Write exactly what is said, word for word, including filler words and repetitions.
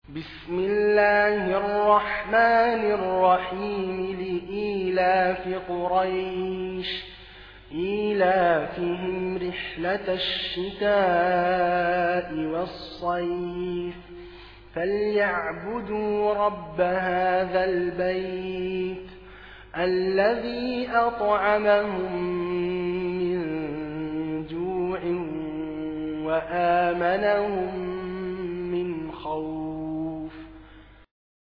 بسم الله الرحمن الرحيم لإيلاف قريش إيلافهم رحلة الشتاء والصيف فليعبدوا رب هذا البيت الذي أطعمهم من جوع وآمنهم